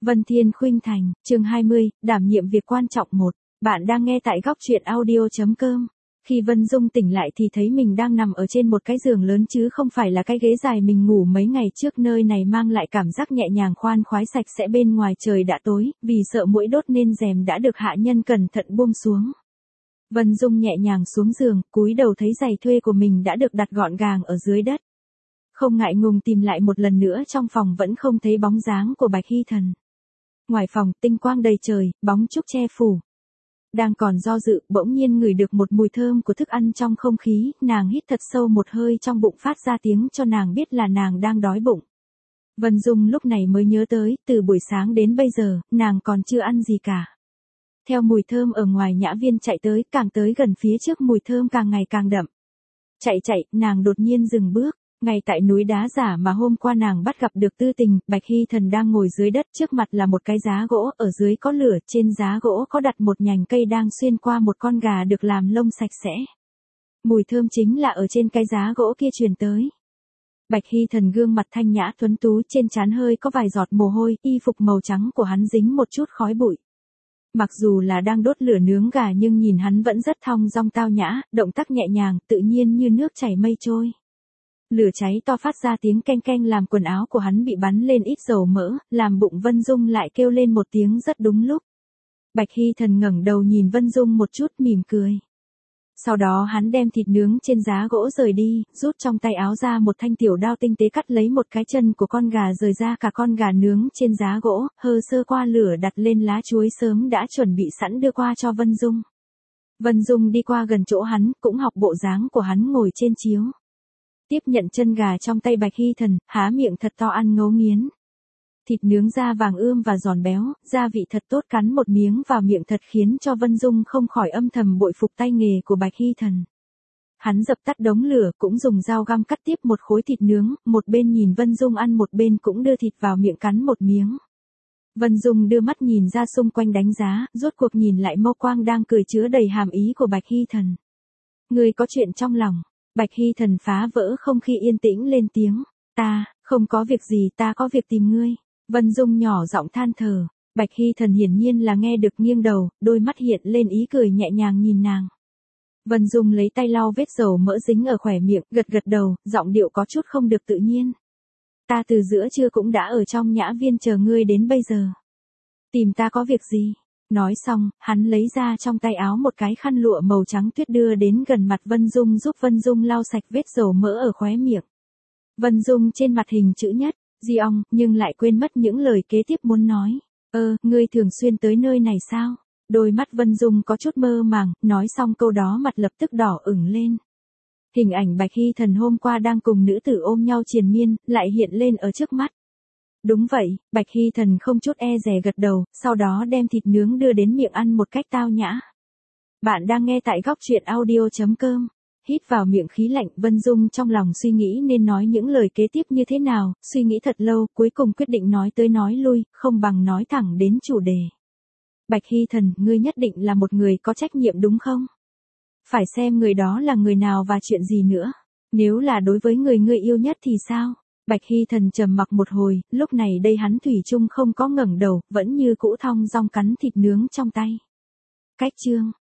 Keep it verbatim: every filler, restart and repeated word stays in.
Vân Thiên Khuynh Thành, chương hai mươi, đảm nhiệm việc quan trọng một. Bạn đang nghe tại góc truyện audio.com. Khi Vân Dung tỉnh lại thì thấy mình đang nằm ở trên một cái giường lớn chứ không phải là cái ghế dài mình ngủ mấy ngày trước. Nơi này mang lại cảm giác nhẹ nhàng khoan khoái, sạch sẽ. Bên ngoài trời đã tối, vì sợ muỗi đốt nên rèm đã được hạ nhân cẩn thận buông xuống. Vân Dung nhẹ nhàng xuống giường, cúi đầu thấy giày thuê của mình đã được đặt gọn gàng ở dưới đất. Không ngại ngùng tìm lại một lần nữa trong phòng vẫn không thấy bóng dáng của Bạch Hy Thần. Ngoài phòng, tinh quang đầy trời, bóng trúc che phủ. Đang còn do dự, bỗng nhiên ngửi được một mùi thơm của thức ăn trong không khí, nàng hít thật sâu một hơi trong bụng phát ra tiếng cho nàng biết là nàng đang đói bụng. Vân Dung lúc này mới nhớ tới, từ buổi sáng đến bây giờ, nàng còn chưa ăn gì cả. Theo mùi thơm ở ngoài nhã viên chạy tới, càng tới gần phía trước mùi thơm càng ngày càng đậm. Chạy chạy, nàng đột nhiên dừng bước. Ngay tại núi đá giả mà hôm qua nàng bắt gặp được Tư Tình, Bạch Hy Thần đang ngồi dưới đất, trước mặt là một cái giá gỗ, ở dưới có lửa, trên giá gỗ có đặt một nhành cây đang xuyên qua một con gà được làm lông sạch sẽ. Mùi thơm chính là ở trên cái giá gỗ kia truyền tới. Bạch Hy Thần gương mặt thanh nhã tuấn tú, trên trán hơi có vài giọt mồ hôi, y phục màu trắng của hắn dính một chút khói bụi. Mặc dù là đang đốt lửa nướng gà nhưng nhìn hắn vẫn rất thong dong tao nhã, động tác nhẹ nhàng, tự nhiên như nước chảy mây trôi. Lửa cháy to phát ra tiếng keng keng làm quần áo của hắn bị bắn lên ít dầu mỡ, làm bụng Vân Dung lại kêu lên một tiếng rất đúng lúc. Bạch Hy Thần ngẩng đầu nhìn Vân Dung một chút mỉm cười. Sau đó hắn đem thịt nướng trên giá gỗ rời đi, rút trong tay áo ra một thanh tiểu đao tinh tế cắt lấy một cái chân của con gà rời ra cả con gà nướng trên giá gỗ, hơ sơ qua lửa đặt lên lá chuối sớm đã chuẩn bị sẵn đưa qua cho Vân Dung. Vân Dung đi qua gần chỗ hắn, cũng học bộ dáng của hắn ngồi trên chiếu. Tiếp nhận chân gà trong tay Bạch Hy Thần, há miệng thật to ăn ngấu nghiến. Thịt nướng da vàng ươm và giòn béo, gia vị thật tốt, cắn một miếng vào miệng thật khiến cho Vân Dung không khỏi âm thầm bội phục tay nghề của Bạch Hy Thần. Hắn dập tắt đống lửa, cũng dùng dao găm cắt tiếp một khối thịt nướng, một bên nhìn Vân Dung ăn một bên cũng đưa thịt vào miệng cắn một miếng. Vân Dung đưa mắt nhìn ra xung quanh đánh giá, rốt cuộc nhìn lại mâu quang đang cười chứa đầy hàm ý của Bạch Hy Thần. Ngươi có chuyện trong lòng. Bạch Hy Thần phá vỡ không khí yên tĩnh lên tiếng. Ta, không có việc gì, ta có việc tìm ngươi. Vân Dung nhỏ giọng than thở. Bạch Hy Thần hiển nhiên là nghe được, nghiêng đầu, đôi mắt hiện lên ý cười nhẹ nhàng nhìn nàng. Vân Dung lấy tay lau vết dầu mỡ dính ở khóe miệng, gật gật đầu, giọng điệu có chút không được tự nhiên. Ta từ giữa trưa cũng đã ở trong nhã viên chờ ngươi đến bây giờ. Tìm ta có việc gì? Nói xong, hắn lấy ra trong tay áo một cái khăn lụa màu trắng tuyết đưa đến gần mặt Vân Dung giúp Vân Dung lau sạch vết dầu mỡ ở khóe miệng. Vân Dung trên mặt hình chữ nhất, di ong, nhưng lại quên mất những lời kế tiếp muốn nói. Ơ, ngươi thường xuyên tới nơi này sao? Đôi mắt Vân Dung có chút mơ màng, nói xong câu đó mặt lập tức đỏ ửng lên. Hình ảnh Bạch Hy Thần hôm qua đang cùng nữ tử ôm nhau triền miên, lại hiện lên ở trước mắt. Đúng vậy, Bạch Hy Thần không chút e dè gật đầu, sau đó đem thịt nướng đưa đến miệng ăn một cách tao nhã. Bạn đang nghe tại góc truyện audio.com. Hít vào miệng khí lạnh, Vân Dung trong lòng suy nghĩ nên nói những lời kế tiếp như thế nào, suy nghĩ thật lâu, cuối cùng quyết định nói tới nói lui, không bằng nói thẳng đến chủ đề. Bạch Hy Thần, ngươi nhất định là một người có trách nhiệm đúng không? Phải xem người đó là người nào và chuyện gì nữa. Nếu là đối với người ngươi yêu nhất thì sao? Bạch Hy Thần trầm mặc một hồi, lúc này đây hắn thủy chung không có ngẩng đầu, vẫn như cũ thong dong cắn thịt nướng trong tay. Cách chương,